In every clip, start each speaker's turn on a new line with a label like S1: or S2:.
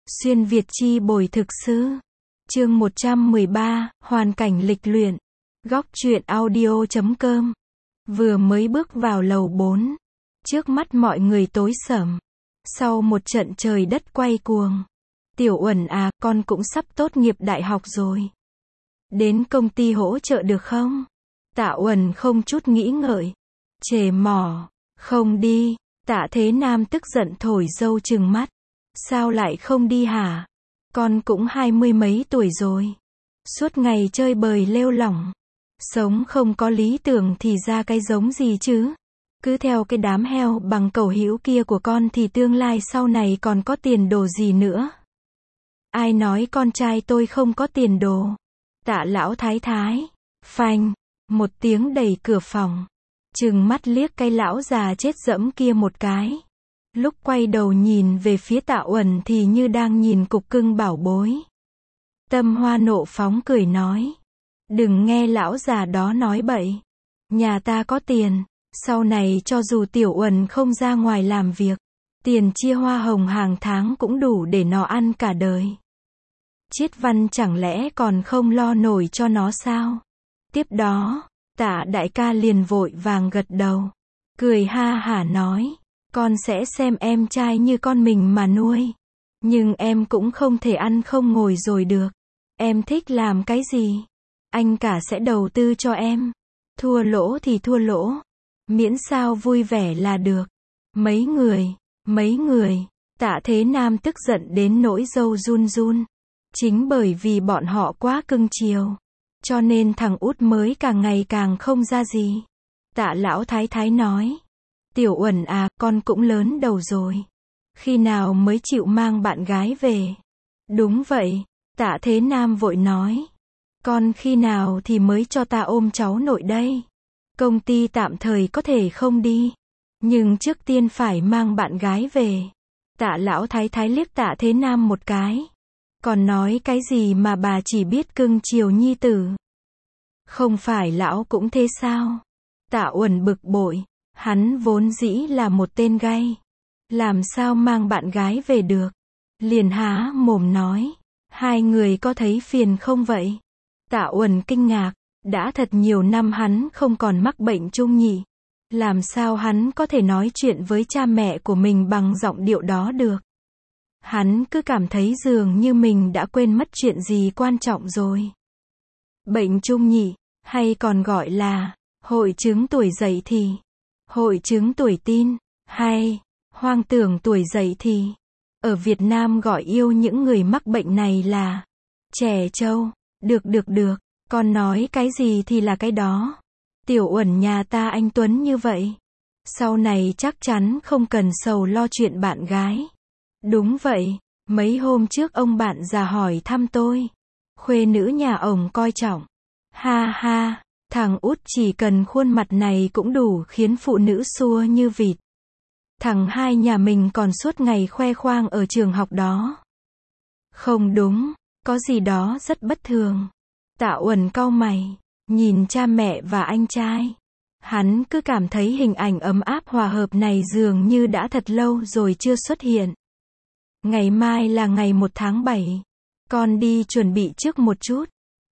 S1: Xuyên Việt chi bồi thực sư. Chương 113, hoàn cảnh lịch luyện. Góc truyện audio.com. Vừa mới bước vào lầu 4, trước mắt mọi người tối sầm. Sau một trận trời đất quay cuồng. Tiểu Uẩn à, con cũng sắp tốt nghiệp đại học rồi. Đến công ty hỗ trợ được không? Tạ Uẩn không chút nghĩ ngợi. Chề mỏ. Không đi. Tạ Thế Nam tức giận thổi râu trừng mắt. Sao lại không đi hả? Con cũng 20 mấy tuổi rồi. Suốt ngày chơi bời lêu lỏng. Sống không có lý tưởng thì ra cái giống gì chứ? Cứ theo cái đám heo bằng cẩu hữu kia của con thì tương lai sau này còn có tiền đồ gì nữa? Ai nói con trai tôi không có tiền đồ? Tạ lão thái thái. Phanh. Một tiếng đẩy cửa phòng. Trừng mắt liếc cái lão già chết dẫm kia một cái. Lúc quay đầu nhìn về phía Tạ Uẩn thì như đang nhìn cục cưng bảo bối. Tâm Hoa nộ phóng cười nói. Đừng nghe lão già đó nói bậy. Nhà ta có tiền. Sau này cho dù Tiểu Uẩn không ra ngoài làm việc, tiền chia hoa hồng hàng tháng cũng đủ để nó ăn cả đời. Chiết Văn chẳng lẽ còn không lo nổi cho nó sao? Tiếp đó, Tạ đại ca liền vội vàng gật đầu. Cười ha hả nói. Con sẽ xem em trai như con mình mà nuôi. Nhưng em cũng không thể ăn không ngồi rồi được. Em thích làm cái gì? Anh cả sẽ đầu tư cho em. Thua lỗ thì thua lỗ. Miễn sao vui vẻ là được. Mấy người. Tạ Thế Nam tức giận đến nỗi râu run run. Chính bởi vì bọn họ quá cưng chiều. Cho nên thằng út mới càng ngày càng không ra gì. Tạ lão thái thái nói. Tiểu Uẩn à, con cũng lớn đầu rồi. Khi nào mới chịu mang bạn gái về? Đúng vậy. Tạ Thế Nam vội nói. Con khi nào thì mới cho ta ôm cháu nội đây? Công ty tạm thời có thể không đi. Nhưng trước tiên phải mang bạn gái về. Tạ lão thái thái liếc Tạ Thế Nam một cái. Còn nói cái gì mà bà chỉ biết cưng chiều nhi tử? Không phải lão cũng thế sao? Tạ Uẩn bực bội. Hắn vốn dĩ là một tên gay. Làm sao mang bạn gái về được? Liền há mồm nói. Hai người có thấy phiền không vậy? Tạ Uẩn kinh ngạc. Đã thật nhiều năm hắn không còn mắc bệnh chung nhỉ? Làm sao hắn có thể nói chuyện với cha mẹ của mình bằng giọng điệu đó được? Hắn cứ cảm thấy dường như mình đã quên mất chuyện gì quan trọng rồi. Bệnh chung nhỉ? Hay còn gọi là hội chứng tuổi dậy thì? Hội chứng tuổi tin, hay hoang tưởng tuổi dậy thì. Ở Việt Nam gọi yêu những người mắc bệnh này là trẻ trâu. Được, con nói cái gì thì là cái đó. Tiểu Uẩn nhà ta anh Tuấn như vậy. Sau này chắc chắn không cần sầu lo chuyện bạn gái. Đúng vậy, mấy hôm trước ông bạn già hỏi thăm tôi. Khuê nữ nhà ổng coi trọng. Ha ha. Thằng út chỉ cần khuôn mặt này cũng đủ khiến phụ nữ xua như vịt. Thằng hai nhà mình còn suốt ngày khoe khoang ở trường học đó. Không đúng, có gì đó rất bất thường. Tạ Uẩn cau mày, nhìn cha mẹ và anh trai. Hắn cứ cảm thấy hình ảnh ấm áp hòa hợp này dường như đã thật lâu rồi chưa xuất hiện. Ngày mai là ngày 1 tháng 7. Con đi chuẩn bị trước một chút.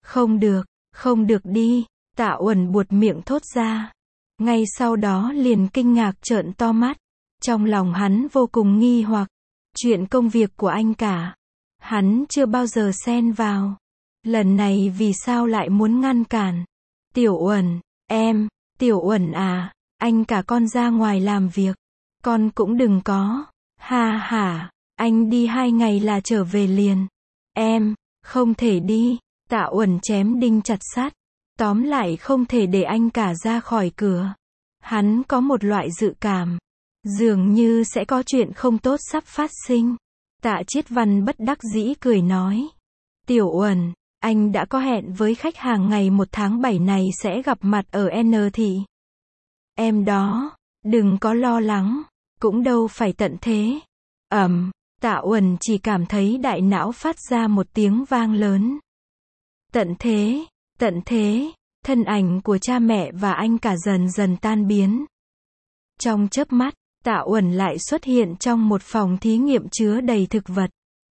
S1: Không được đi. Tạ Uẩn buột miệng thốt ra. Ngay sau đó liền kinh ngạc trợn to mắt. Trong lòng hắn vô cùng nghi hoặc. Chuyện công việc của anh cả. Hắn chưa bao giờ xen vào. Lần này vì sao lại muốn ngăn cản? Tiểu Uẩn, Tiểu Uẩn à, anh cả con ra ngoài làm việc. Con cũng đừng có. Ha ha, anh đi 2 ngày là trở về liền. Em, không thể đi. Tạ Uẩn chém đinh chặt sắt. Tóm lại không thể để anh cả ra khỏi cửa. Hắn có một loại dự cảm. Dường như sẽ có chuyện không tốt sắp phát sinh. Tạ Chiết Văn bất đắc dĩ cười nói. Tiểu Uẩn, anh đã có hẹn với khách hàng ngày 1 tháng 7 này sẽ gặp mặt ở N thị. Em đó, đừng có lo lắng. Cũng đâu phải tận thế. Tạ Uẩn chỉ cảm thấy đại não phát ra một tiếng vang lớn. Tận thế, thân ảnh của cha mẹ và anh cả dần dần tan biến. Trong chớp mắt, Tạ Uẩn lại xuất hiện trong một phòng thí nghiệm chứa đầy thực vật.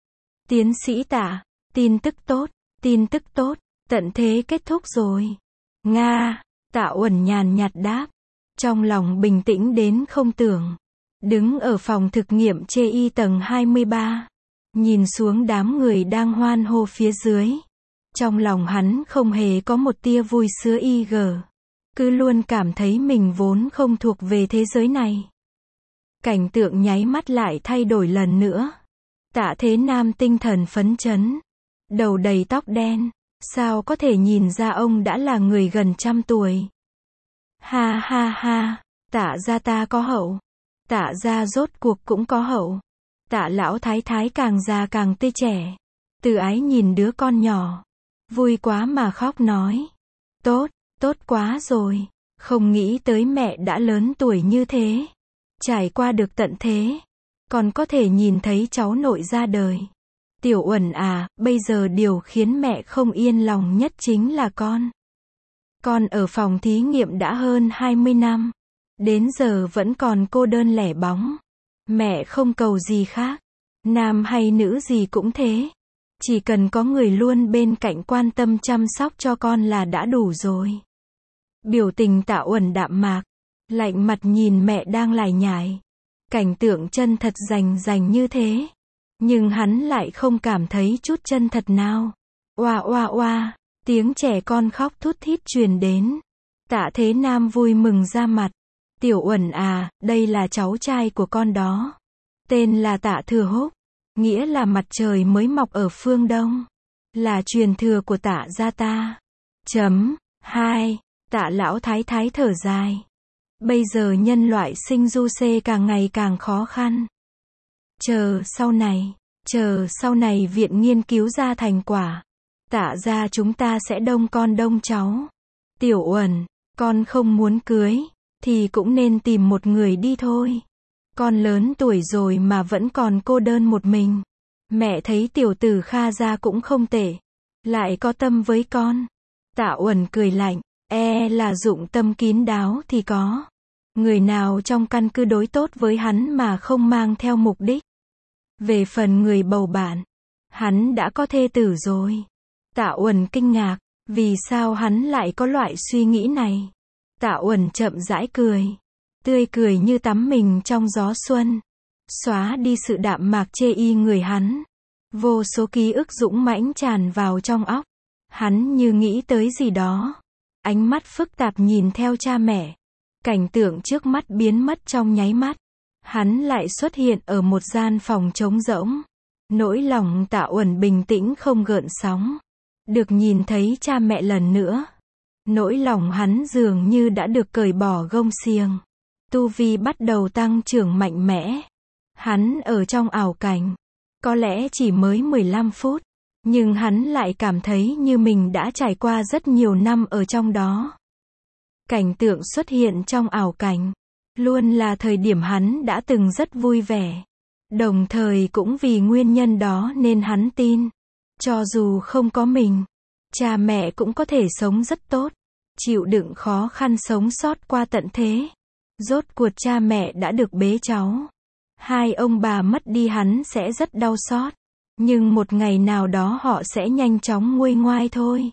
S1: Tiến sĩ Tạ, tin tức tốt, tin tức tốt, tận thế kết thúc rồi. Nga, Tạ Uẩn nhàn nhạt đáp, trong lòng bình tĩnh đến không tưởng. Đứng ở phòng thực nghiệm chê y tầng 23, nhìn xuống đám người đang hoan hô phía dưới. Trong lòng hắn không hề có một tia vui sướng cứ luôn cảm thấy mình vốn không thuộc về thế giới này. Cảnh tượng nháy mắt lại thay đổi lần nữa. Tạ Thế Nam tinh thần phấn chấn, đầu đầy tóc đen, sao có thể nhìn ra ông đã là người gần 100 tuổi. Ha ha ha, Tạ gia ta có hậu. Tạ gia rốt cuộc cũng có hậu. Tạ lão thái thái càng già càng tươi trẻ. Từ Ái nhìn đứa con nhỏ, vui quá mà khóc nói. Tốt, tốt quá rồi. Không nghĩ tới mẹ đã lớn tuổi như thế. Trải qua được tận thế. Còn có thể nhìn thấy cháu nội ra đời. Tiểu Uẩn à, bây giờ điều khiến mẹ không yên lòng nhất chính là con. Con ở phòng thí nghiệm đã hơn 20 năm. Đến giờ vẫn còn cô đơn lẻ bóng. Mẹ không cầu gì khác. Nam hay nữ gì cũng thế. Chỉ cần có người luôn bên cạnh quan tâm chăm sóc cho con là đã đủ rồi. Biểu tình Tạ Uẩn đạm mạc, lạnh mặt nhìn mẹ đang lải nhải. Cảnh tượng chân thật rành như thế. Nhưng hắn lại không cảm thấy chút chân thật nào. Oa oa oa, tiếng trẻ con khóc thút thít truyền đến. Tạ Thế Nam vui mừng ra mặt. Tiểu Uẩn à, đây là cháu trai của con đó. Tên là Tạ Thừa Húc, nghĩa là mặt trời mới mọc ở phương Đông. Là truyền thừa của Tạ gia ta. Hai, Tạ lão thái thái thở dài. Bây giờ nhân loại sinh du xê càng ngày càng khó khăn. Chờ sau này viện nghiên cứu ra thành quả. Tạ gia chúng ta sẽ đông con đông cháu. Tiểu Uẩn, con không muốn cưới, thì cũng nên tìm một người đi thôi. Con lớn tuổi rồi mà vẫn còn cô đơn một mình. Mẹ thấy tiểu tử Kha gia cũng không tệ. Lại có tâm với con. Tạ Uẩn cười lạnh, là dụng tâm kín đáo thì có. Người nào trong căn cứ đối tốt với hắn mà không mang theo mục đích. Về phần người bầu bạn, hắn đã có thê tử rồi. Tạ Uẩn kinh ngạc, vì sao hắn lại có loại suy nghĩ này. Tạ Uẩn chậm rãi cười, tươi cười như tắm mình trong gió xuân, xóa đi sự đạm mạc chê y người hắn. Vô số ký ức dũng mãnh tràn vào trong óc. Hắn như nghĩ tới gì đó. Ánh mắt phức tạp nhìn theo cha mẹ. Cảnh tượng trước mắt biến mất trong nháy mắt. Hắn lại xuất hiện ở một gian phòng trống rỗng. Nỗi lòng Tạ Uẩn bình tĩnh không gợn sóng. Được nhìn thấy cha mẹ lần nữa. Nỗi lòng hắn dường như đã được cởi bỏ gông xiềng. Tu vi bắt đầu tăng trưởng mạnh mẽ. Hắn ở trong ảo cảnh. Có lẽ chỉ mới 15 phút. Nhưng hắn lại cảm thấy như mình đã trải qua rất nhiều năm ở trong đó. Cảnh tượng xuất hiện trong ảo cảnh. Luôn là thời điểm hắn đã từng rất vui vẻ. Đồng thời cũng vì nguyên nhân đó nên hắn tin. Cho dù không có mình, cha mẹ cũng có thể sống rất tốt. Chịu đựng khó khăn sống sót qua tận thế. Rốt cuộc cha mẹ đã được bế cháu. Hai ông bà mất đi hắn sẽ rất đau xót. Nhưng một ngày nào đó họ sẽ nhanh chóng nguôi ngoai thôi.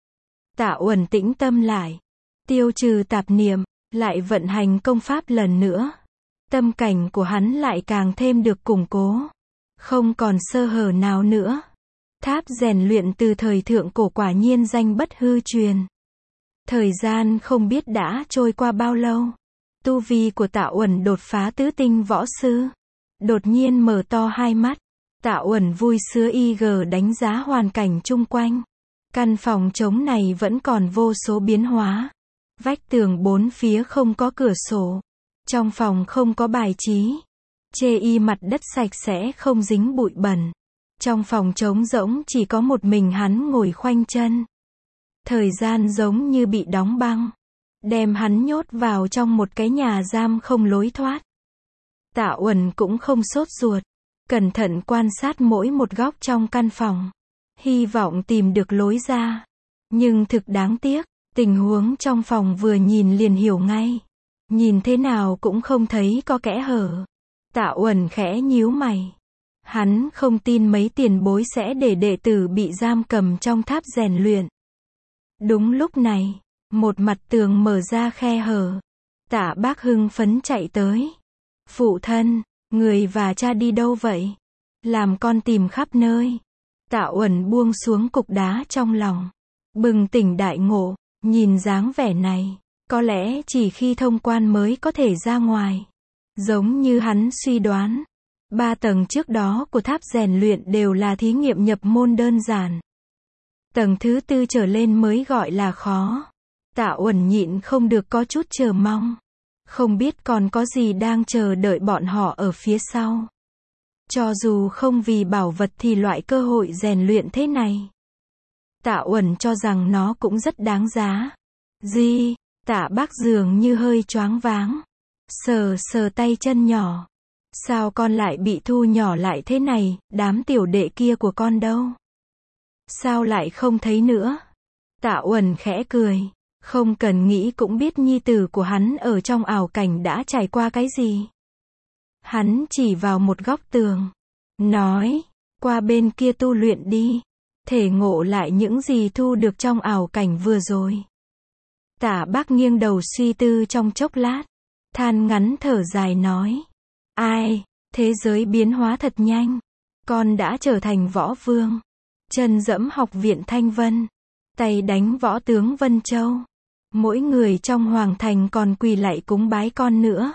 S1: Tạ Uẩn tĩnh tâm lại. Tiêu trừ tạp niệm. Lại vận hành công pháp lần nữa. Tâm cảnh của hắn lại càng thêm được củng cố. Không còn sơ hở nào nữa. Tháp rèn luyện từ thời thượng cổ quả nhiên danh bất hư truyền. Thời gian không biết đã trôi qua bao lâu. Tu vi của Tạ Uẩn đột phá tứ tinh võ sư. Đột nhiên mở to hai mắt. Tạ Uẩn vui sướng đánh giá hoàn cảnh chung quanh. Căn phòng trống này vẫn còn vô số biến hóa. Vách tường bốn phía không có cửa sổ. Trong phòng không có bài trí. Chê y mặt đất sạch sẽ không dính bụi bẩn. Trong phòng trống rỗng chỉ có một mình hắn ngồi khoanh chân. Thời gian giống như bị đóng băng. Đem hắn nhốt vào trong một cái nhà giam không lối thoát. Tạ Uẩn cũng không sốt ruột. Cẩn thận quan sát mỗi một góc trong căn phòng. Hy vọng tìm được lối ra. Nhưng thực đáng tiếc. Tình huống trong phòng vừa nhìn liền hiểu ngay. Nhìn thế nào cũng không thấy có kẽ hở. Tạ Uẩn khẽ nhíu mày. Hắn không tin mấy tiền bối sẽ để đệ tử bị giam cầm trong tháp rèn luyện. Đúng lúc này, một mặt tường mở ra khe hở. Tạ Bác hưng phấn chạy tới. Phụ thân, người và cha đi đâu vậy? Làm con tìm khắp nơi. Tạ Uẩn buông xuống cục đá trong lòng. Bừng tỉnh đại ngộ, nhìn dáng vẻ này, có lẽ chỉ khi thông quan mới có thể ra ngoài. Giống như hắn suy đoán, 3 tầng trước đó của tháp rèn luyện đều là thí nghiệm nhập môn đơn giản. Tầng thứ 4 trở lên mới gọi là khó. Tạ Uẩn nhịn không được có chút chờ mong. Không biết còn có gì đang chờ đợi bọn họ ở phía sau. Cho dù không vì bảo vật thì loại cơ hội rèn luyện thế này, Tạ Uẩn cho rằng nó cũng rất đáng giá. Gì? Tạ Bác dường như hơi choáng váng. Sờ sờ tay chân nhỏ. Sao con lại bị thu nhỏ lại thế này, đám tiểu đệ kia của con đâu? Sao lại không thấy nữa? Tạ Uẩn khẽ cười. Không cần nghĩ cũng biết nhi tử của hắn ở trong ảo cảnh đã trải qua cái gì. Hắn chỉ vào một góc tường. Nói, qua bên kia tu luyện đi. Thể ngộ lại những gì thu được trong ảo cảnh vừa rồi. Tạ Bác nghiêng đầu suy tư trong chốc lát. Than ngắn thở dài nói. Ai, thế giới biến hóa thật nhanh. Con đã trở thành võ vương. Chân dẫm học viện Thanh Vân. Tay đánh võ tướng Vân Châu. Mỗi người trong hoàng thành còn quỳ lạy cúng bái con nữa.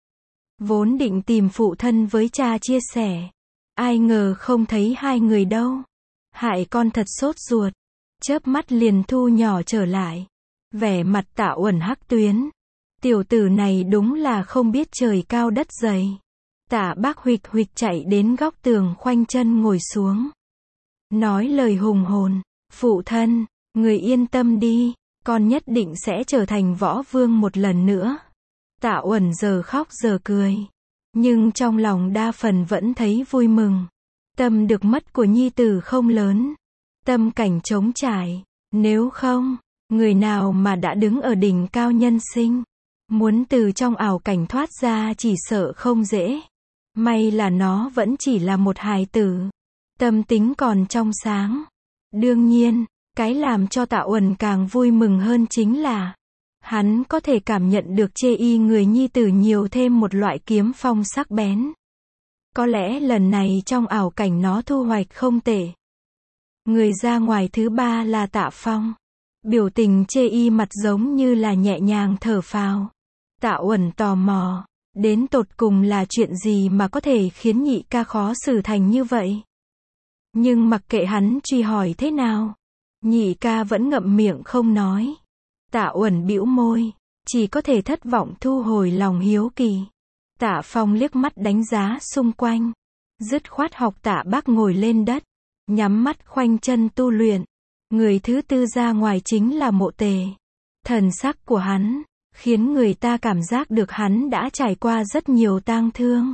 S1: Vốn định tìm phụ thân với cha chia sẻ. Ai ngờ không thấy hai người đâu. Hại con thật sốt ruột. Chớp mắt liền thu nhỏ trở lại. Vẻ mặt Tạ Uẩn hắc tuyến. Tiểu tử này đúng là không biết trời cao đất dày. Tạ Bác huỵch huỵch chạy đến góc tường khoanh chân ngồi xuống. Nói lời hùng hồn. Phụ thân, người yên tâm đi. Con nhất định sẽ trở thành võ vương một lần nữa. Tạ Uẩn giờ khóc giờ cười. Nhưng trong lòng đa phần vẫn thấy vui mừng. Tâm được mất của nhi tử không lớn. Tâm cảnh trống trải. Nếu không, người nào mà đã đứng ở đỉnh cao nhân sinh, muốn từ trong ảo cảnh thoát ra chỉ sợ không dễ. May là nó vẫn chỉ là một hài tử. Tâm tính còn trong sáng. Đương nhiên, cái làm cho Tạ Uẩn càng vui mừng hơn chính là hắn có thể cảm nhận được chê y người nhi tử nhiều thêm một loại kiếm phong sắc bén. Có lẽ lần này trong ảo cảnh nó thu hoạch không tệ. Người ra ngoài thứ 3 là Tạ Phong. Biểu tình chê y mặt giống như là nhẹ nhàng thở phào. Tạ Uẩn tò mò, đến tột cùng là chuyện gì mà có thể khiến nhị ca khó xử thành như vậy. Nhưng mặc kệ hắn truy hỏi thế nào, nhị ca vẫn ngậm miệng không nói. Tạ Uẩn bĩu môi, chỉ có thể thất vọng thu hồi lòng hiếu kỳ. Tạ Phong liếc mắt đánh giá xung quanh, dứt khoát học Tạ Bác ngồi lên đất, nhắm mắt khoanh chân tu luyện. Người thứ 4 ra ngoài chính là Mộ Tề. Thần sắc của hắn khiến người ta cảm giác được hắn đã trải qua rất nhiều tang thương.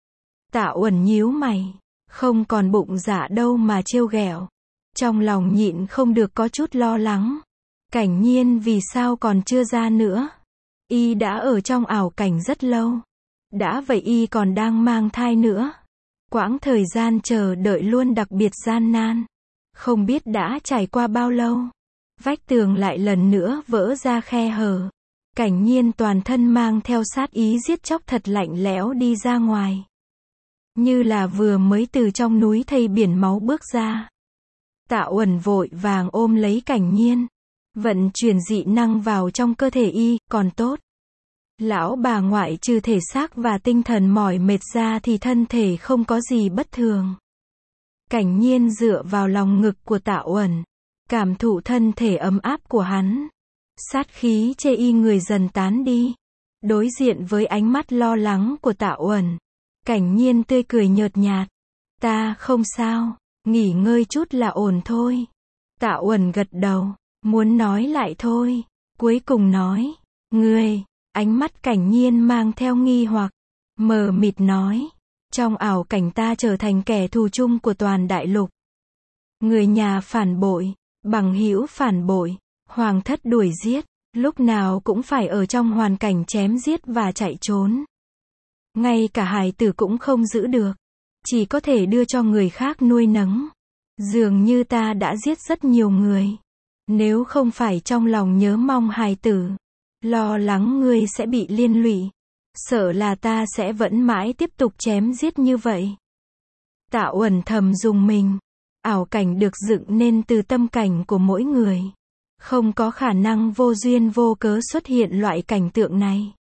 S1: Tạ Uẩn nhíu mày, không còn bụng dạ đâu mà trêu ghẹo. Trong lòng nhịn không được có chút lo lắng. Cảnh Nhiên vì sao còn chưa ra nữa? Y đã ở trong ảo cảnh rất lâu. Đã vậy y còn đang mang thai nữa. Quãng thời gian chờ đợi luôn đặc biệt gian nan. Không biết đã trải qua bao lâu. Vách tường lại lần nữa vỡ ra khe hở. Cảnh Nhiên toàn thân mang theo sát ý giết chóc thật lạnh lẽo đi ra ngoài. Như là vừa mới từ trong núi thây biển máu bước ra. Tạ Uẩn vội vàng ôm lấy Cảnh Nhiên. Vận chuyển dị năng vào trong cơ thể y, còn tốt. Lão bà ngoại trừ thể xác và tinh thần mỏi mệt ra thì thân thể không có gì bất thường. Cảnh Nhiên dựa vào lòng ngực của Tạ Uẩn, cảm thụ thân thể ấm áp của hắn. Sát khí chê y người dần tán đi. Đối diện với ánh mắt lo lắng của Tạ Uẩn, Cảnh Nhiên tươi cười nhợt nhạt. Ta không sao, nghỉ ngơi chút là ổn thôi. Tạ Uẩn gật đầu, muốn nói lại thôi. Cuối cùng nói, ngươi, ánh mắt Cảnh Nhiên mang theo nghi hoặc, mờ mịt nói, trong ảo cảnh ta trở thành kẻ thù chung của toàn đại lục. Người nhà phản bội, bằng hữu phản bội, hoàng thất đuổi giết, lúc nào cũng phải ở trong hoàn cảnh chém giết và chạy trốn. Ngay cả hài tử cũng không giữ được. chỉ có thể đưa cho người khác nuôi nấng. Dường như ta đã giết rất nhiều người. Nếu không phải trong lòng nhớ mong hài tử, lo lắng ngươi sẽ bị liên lụy, sợ là ta sẽ vẫn mãi tiếp tục chém giết như vậy. Tạ Uẩn thầm dùng mình. Ảo cảnh được dựng nên từ tâm cảnh của mỗi người. Không có khả năng vô duyên vô cớ xuất hiện loại cảnh tượng này.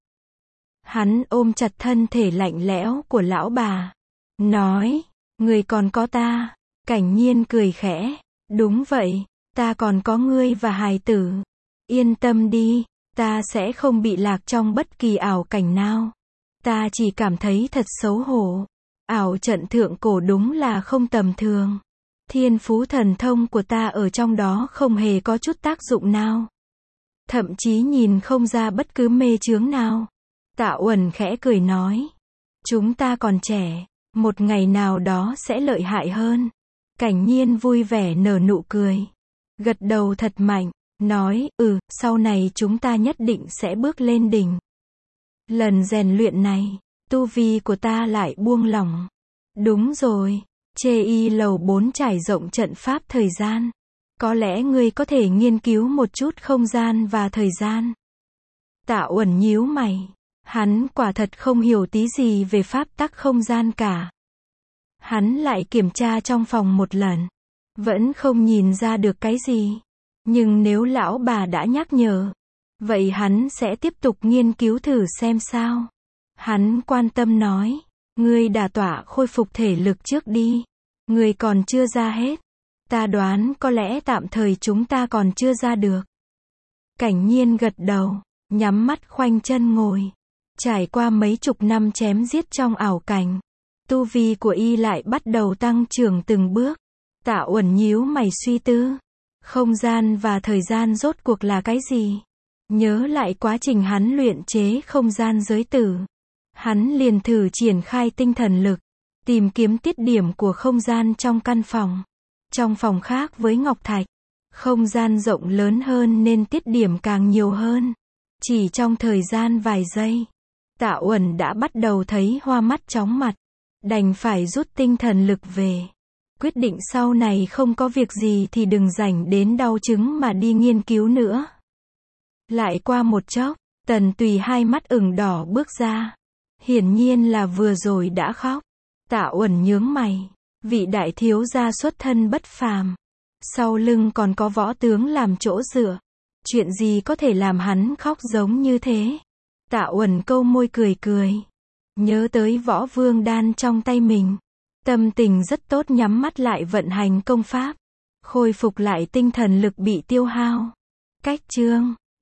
S1: Hắn ôm chặt thân thể lạnh lẽo của lão bà. Nói, người còn có ta. Cảnh Nhiên cười khẽ. Đúng vậy, ta còn có ngươi và hài tử. Yên tâm đi, ta sẽ không bị lạc trong bất kỳ ảo cảnh nào. Ta chỉ cảm thấy thật xấu hổ. Ảo trận thượng cổ đúng là không tầm thường. Thiên phú thần thông của ta ở trong đó không hề có chút tác dụng nào. Thậm chí nhìn không ra bất cứ mê chướng nào. Tạ Uẩn khẽ cười nói. Chúng ta còn trẻ, một ngày nào đó sẽ lợi hại hơn. Cảnh Nhiên vui vẻ nở nụ cười. Gật đầu thật mạnh, nói, sau này chúng ta nhất định sẽ bước lên đỉnh. Lần rèn luyện này, tu vi của ta lại buông lỏng. Đúng rồi. Chê Y lầu 4 trải rộng trận pháp thời gian. Có lẽ ngươi có thể nghiên cứu một chút không gian và thời gian. Tạ Uẩn nhíu mày. Hắn quả thật không hiểu tí gì về pháp tắc không gian cả. Hắn lại kiểm tra trong phòng một lần. Vẫn không nhìn ra được cái gì. Nhưng nếu lão bà đã nhắc nhở, vậy hắn sẽ tiếp tục nghiên cứu thử xem sao. Hắn quan tâm nói. Ngươi đả tọa khôi phục thể lực trước đi. Ngươi còn chưa ra hết. Ta đoán có lẽ tạm thời chúng ta còn chưa ra được. Cảnh Nhiên gật đầu, nhắm mắt khoanh chân ngồi. Trải qua mấy chục năm chém giết trong ảo cảnh, tu vi của y lại bắt đầu tăng trưởng từng bước. Tạ Uẩn nhíu mày suy tư. Không gian và thời gian rốt cuộc là cái gì? Nhớ lại quá trình hắn luyện chế không gian giới tử. Hắn liền thử triển khai tinh thần lực, tìm kiếm tiết điểm của không gian trong căn phòng. Trong phòng khác với ngọc thạch, không gian rộng lớn hơn nên tiết điểm càng nhiều hơn. Chỉ trong thời gian vài giây, Tạ Uẩn đã bắt đầu thấy hoa mắt chóng mặt, đành phải rút tinh thần lực về. Quyết định sau này không có việc gì thì đừng rảnh đến đau chứng mà đi nghiên cứu nữa. Lại qua một chốc, Tần Tùy hai mắt ửng đỏ bước ra. Hiển nhiên là vừa rồi đã khóc. Tạ Uẩn nhướng mày. Vị đại thiếu gia xuất thân bất phàm. Sau lưng còn có võ tướng làm chỗ dựa. Chuyện gì có thể làm hắn khóc giống như thế? Tạ Uẩn câu môi cười cười. Nhớ tới võ vương đan trong tay mình. Tâm tình rất tốt, nhắm mắt lại vận hành công pháp. Khôi phục lại tinh thần lực bị tiêu hao. Cách chương